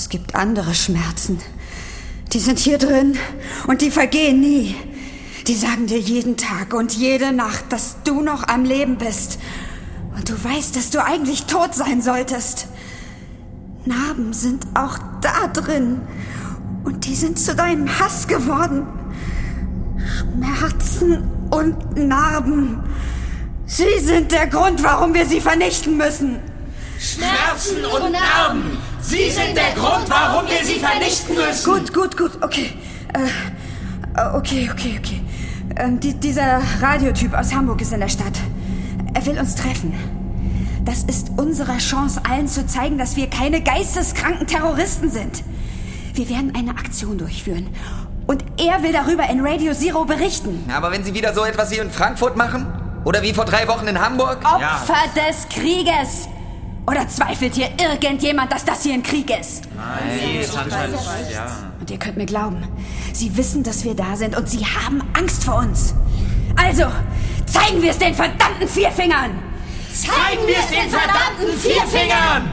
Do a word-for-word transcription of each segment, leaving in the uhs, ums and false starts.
Es gibt andere Schmerzen. Die sind hier drin und die vergehen nie. Die sagen dir jeden Tag und jede Nacht, dass du noch am Leben bist. Und du weißt, dass du eigentlich tot sein solltest. Narben sind auch da drin. Und die sind zu deinem Hass geworden. Schmerzen und Narben. Sie sind der Grund, warum wir sie vernichten müssen. Schmerzen und Narben. Sie sind der Grund, warum wir sie vernichten müssen. Gut, gut, gut, okay. Äh, okay, okay, okay. Ähm, die, dieser Radiotyp aus Hamburg ist in der Stadt. Er will uns treffen. Das ist unsere Chance, allen zu zeigen, dass wir keine geisteskranken Terroristen sind. Wir werden eine Aktion durchführen. Und er will darüber in Radio Zero berichten. Aber wenn Sie wieder so etwas wie in Frankfurt machen? Oder wie vor drei Wochen in Hamburg? Opfer ja. des Krieges! Oder zweifelt hier irgendjemand, dass das hier ein Krieg ist? Nein, das hat halt, ja. Und ihr könnt mir glauben, sie wissen, dass wir da sind und sie haben Angst vor uns. Also, zeigen wir es den verdammten Vierfingern! Zeigen wir es den verdammten Vierfingern!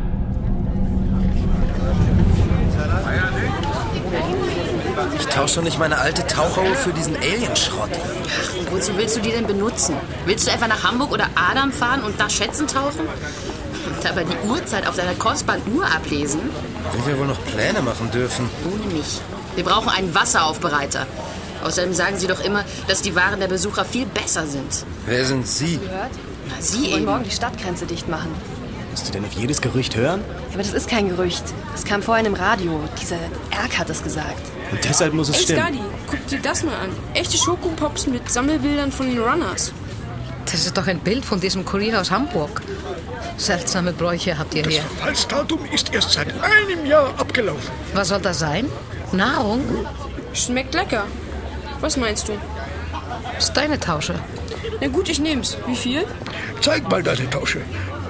Ich tausche doch nicht meine alte Taucheruhr für diesen Alienschrott. Ach, wozu willst du die denn benutzen? Willst du etwa nach Hamburg oder Adam fahren und nach Schätzen tauchen? Und aber die Uhrzeit auf deiner kostbaren Uhr ablesen? Wenn wir wohl noch Pläne machen dürfen. Ohne mich. Wir brauchen einen Wasseraufbereiter. Außerdem sagen sie doch immer, dass die Waren der Besucher viel besser sind. Wer sind Sie? Gehört? Na, Sie Wir wollen eben. morgen die Stadtgrenze dicht machen. Musst du denn auf jedes Gerücht hören? Ja, aber das ist kein Gerücht. Das kam vorhin im Radio. Dieser Erk hat es gesagt. Und deshalb muss es Ey, stimmen. Skadi, guck dir das mal an. Echte Schokopops mit Sammelbildern von den Runners. Das ist doch ein Bild von diesem Kurier aus Hamburg. Seltsame Bräuche habt ihr Das hier. Verfallsdatum ist erst seit einem Jahr abgelaufen. Was soll das sein? Nahrung? Schmeckt lecker. Was meinst du? Das ist deine Tausche. Na gut, ich nehm's. Wie viel? Zeig mal deine Tausche.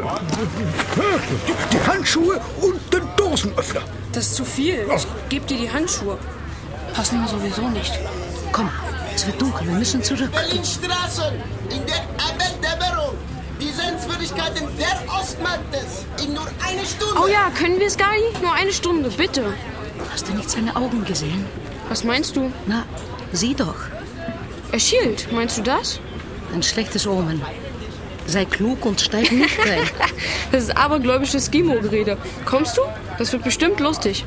Die, die Handschuhe und den Dosenöffner. Das ist zu viel. Ich geb dir die Handschuhe. Passen mir sowieso nicht. Komm, es wird dunkel, wir müssen zurück. Berlinstraßen, in der Abenddämmerung. Die Sehenswürdigkeiten der Ostmarktes. In nur eine Stunde. Oh ja, können wir, Skadi? Nur eine Stunde, bitte. Hast du nicht seine Augen gesehen? Was meinst du? Na, sieh doch. Er schielt. Meinst du das? Ein schlechtes Omen. Sei klug und steig nicht ein. Das ist abergläubisches Skimo-Gerede. Kommst du? Das wird bestimmt lustig.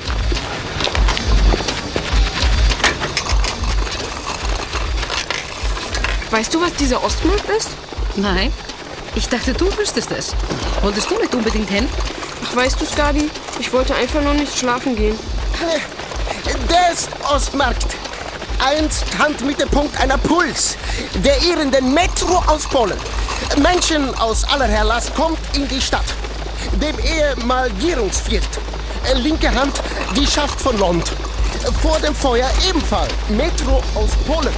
Weißt du, was dieser Ostmarkt ist? Nein, ich dachte, du wüsstest es. Wolltest du nicht unbedingt hin? Ach, weißt du, Skadi, ich wollte einfach nur nicht schlafen gehen. Der ist Ostmarkt. Einst Handmittelpunkt einer Puls, der irrenden Metro aus Polen. Menschen aus aller Herlass kommt in die Stadt. Dem ehemals Gierungsviert. Linke Hand, die Schaft von Lond. Vor dem Feuer ebenfalls Metro aus Polen.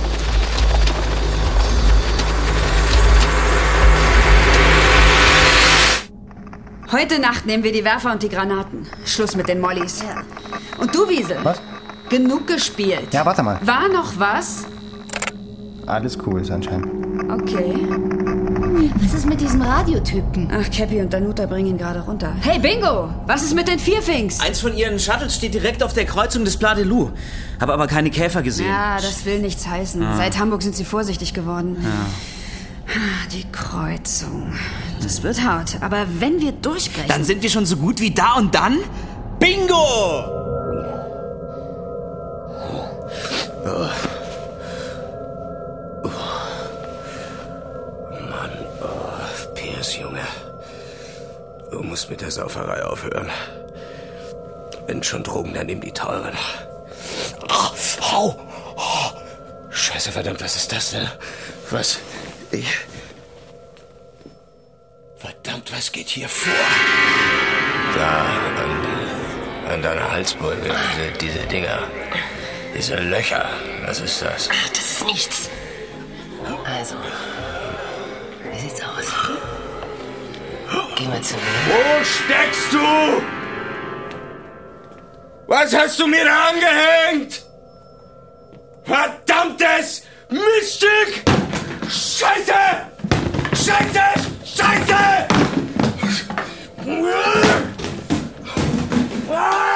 Heute Nacht nehmen wir die Werfer und die Granaten. Schluss mit den Mollys. Ja. Und du, Wiesel? Was? Genug gespielt. Ja, warte mal. War noch was? Alles cool, Sunshine. Okay. Was ist mit diesem Radiotypen? Ach, Cappy und Danuta bringen ihn gerade runter. Hey, Bingo! Was ist mit den Vierfings? Eins von ihren Shuttles steht direkt auf der Kreuzung des Pla de Loup. Habe aber keine Käfer gesehen. Ja, das will nichts heißen. Ah. Seit Hamburg sind sie vorsichtig geworden. Ja. Die Kreuzung. Das wird hart. Aber wenn wir durchbrechen... Dann sind wir schon so gut wie da und dann... Bingo! Oh. Oh. Mann, oh, Piers, Junge. Du musst mit der Sauferei aufhören. Wenn schon Drogen, dann nimm die teuren. Oh, au! Oh. Scheiße, verdammt, was ist das denn? Was? Ich... Verdammt, was geht hier vor? Da, an, an deiner Halsbeuge, diese, diese Dinger. Diese Löcher, was ist das? Ach, das ist nichts. Also, wie sieht's aus? Geh mal zu mir. Wo steckst du? Was hast du mir da angehängt? Verdammtes Miststück! Scheiße! Scheiße! Scheiße! Ah!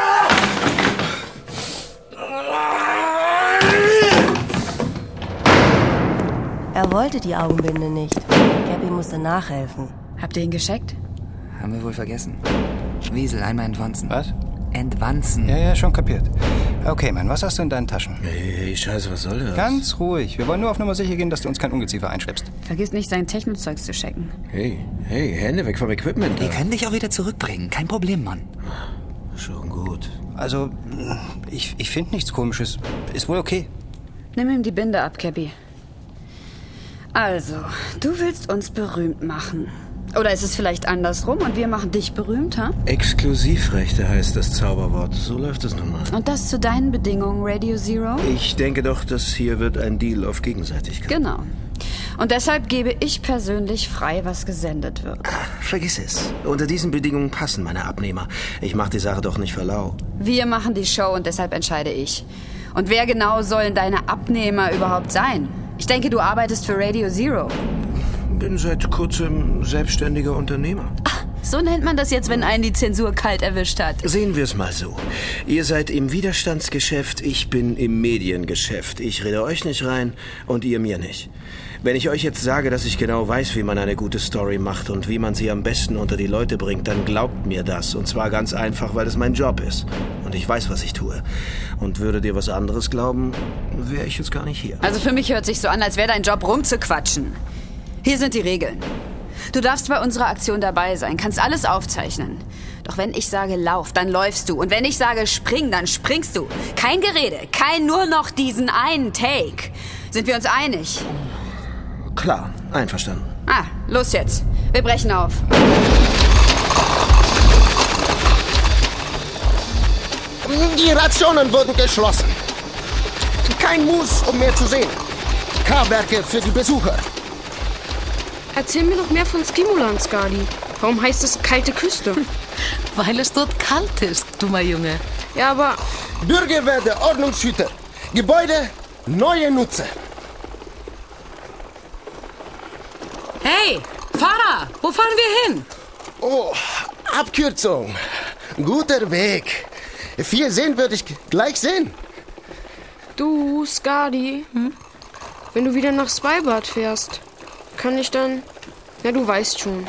wollte die Augenbinde nicht. Gabby musste nachhelfen. Habt ihr ihn gescheckt? Haben wir wohl vergessen. Wiesel, einmal entwanzen. Was? Entwanzen. Ja, ja, schon kapiert. Okay, Mann, was hast du in deinen Taschen? Hey, Scheiße, was soll das? Ganz ruhig. Wir wollen nur auf Nummer sicher gehen, dass du uns kein Ungeziefer einschleppst. Vergiss nicht, sein Technozeugs zu checken. Hey, hey, Hände weg vom Equipment. Wir können dich auch wieder zurückbringen. Kein Problem, Mann. Schon gut. Also, ich, ich finde nichts Komisches. Ist wohl okay. Nimm ihm die Binde ab, Cabby. Also, du willst uns berühmt machen. Oder ist es vielleicht andersrum und wir machen dich berühmt, ha? Exklusivrechte heißt das Zauberwort. So läuft es nun mal. Und das zu deinen Bedingungen, Radio Zero? Ich denke doch, das hier wird ein Deal auf Gegenseitigkeit. Genau. Und deshalb gebe ich persönlich frei, was gesendet wird. Vergiss es. Unter diesen Bedingungen passen meine Abnehmer. Ich mache die Sache doch nicht für lau. Wir machen die Show und deshalb entscheide ich. Und wer genau sollen deine Abnehmer überhaupt sein? Ich denke, du arbeitest für Radio Zero. Bin seit kurzem selbstständiger Unternehmer. Ach, so nennt man das jetzt, wenn einen die Zensur kalt erwischt hat. Sehen wir es mal so. Ihr seid im Widerstandsgeschäft, ich bin im Mediengeschäft. Ich rede euch nicht rein und ihr mir nicht. Wenn ich euch jetzt sage, dass ich genau weiß, wie man eine gute Story macht und wie man sie am besten unter die Leute bringt, dann glaubt mir das. Und zwar ganz einfach, weil es mein Job ist. Und ich weiß, was ich tue. Und würdet ihr was anderes glauben, wäre ich jetzt gar nicht hier. Also für mich hört sich so an, als wäre dein Job rumzuquatschen. Hier sind die Regeln. Du darfst bei unserer Aktion dabei sein, kannst alles aufzeichnen. Doch wenn ich sage lauf, dann läufst du. Und wenn ich sage spring, dann springst du. Kein Gerede, kein nur noch diesen einen Take. Sind wir uns einig? Klar, einverstanden. Ah, los jetzt. Wir brechen auf. Die Rationen wurden geschlossen. Kein Mus, um mehr zu sehen. K-Werke für die Besucher. Erzähl mir noch mehr von Skimulan, Skadi. Warum heißt es kalte Küste? Weil es dort kalt ist, dummer Junge. Ja, aber... Bürgerwehr, Ordnungshüter. Gebäude, neue Nutzer. Hey, Fahrer, wo fahren wir hin? Oh, Abkürzung. Guter Weg. Viel sehen würde ich gleich sehen. Du, Skadi, hm? Wenn du wieder nach Spybad fährst, kann ich dann... Ja, du weißt schon.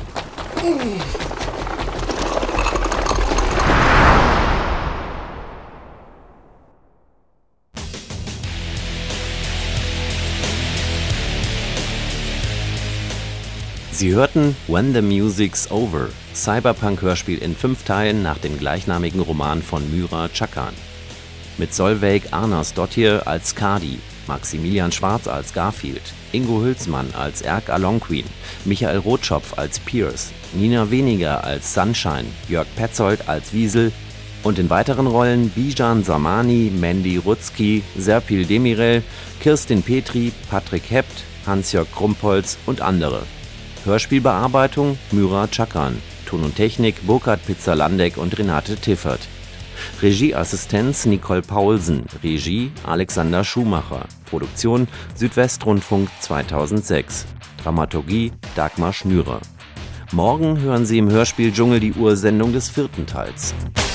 Sie hörten When the Music's Over, Cyberpunk-Hörspiel in fünf Teilen nach dem gleichnamigen Roman von Myra Chakan. Mit Solveig Arnasdottir als Skadi, Maximilian Schwarz als Garfield, Ingo Hülsmann als Erk Alonquin, Michael Rotschopf als Pierce, Nina Weniger als Sunshine, Jörg Petzold als Wiesel und in weiteren Rollen Bijan Samani, Mandy Rutzki, Serpil Demirel, Kirstin Petri, Patrick Hept, Hans-Jörg Krumpholz und andere. Hörspielbearbeitung Myra Chakan, Ton und Technik Burkhard Pizzalandek und Renate Tiffert. Regieassistenz Nicole Paulsen, Regie Alexander Schumacher, Produktion Südwestrundfunk zweitausendsechs, Dramaturgie Dagmar Schnürer. Morgen hören Sie im Hörspiel Dschungel die Ursendung des vierten Teils.